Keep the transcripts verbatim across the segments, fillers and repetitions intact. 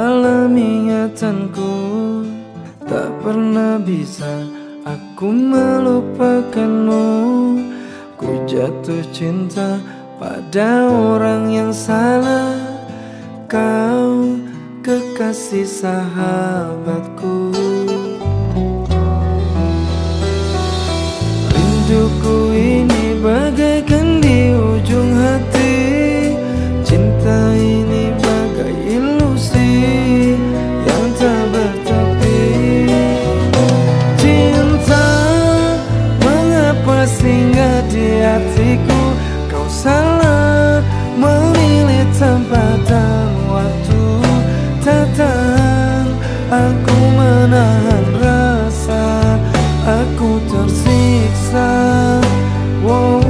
dalam ingatanku. Tak pernah bisa aku melupakanmu. Ku jatuh cinta pada orang yang salah. Kau kekasih sahabatku. Rinduku ini bagaikan di ujung hati. Cinta ini bagai ilusi yang tak bertepi. Cinta, mengapa singgah di hatiku? Kau salah memilih tempat dan waktu. Tak tahan aku menahan rasa, aku tersiksa. Wow.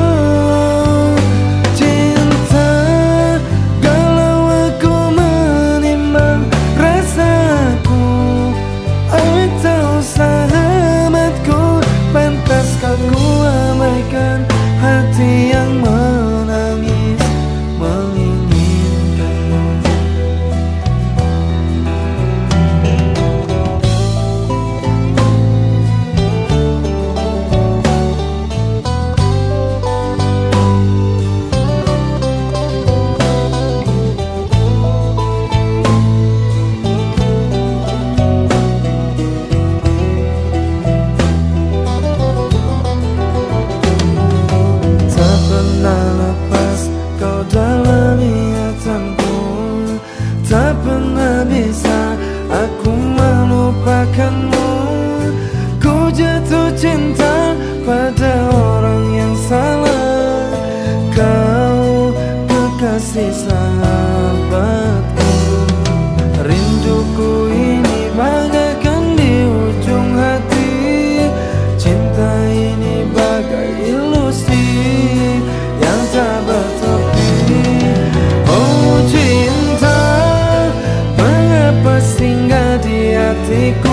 Hati yang menangis menginginkanmu. Dalam ingatanku, tak pernah bisa aku melupakanmu. Ku jatuh cinta pada orang yang salah. Kau kekasih sahabatku. Rinduku ini bagaikan di ujung hati. Cinta ini bagai ilusi yang tak bertepi. Singgah di hatiku.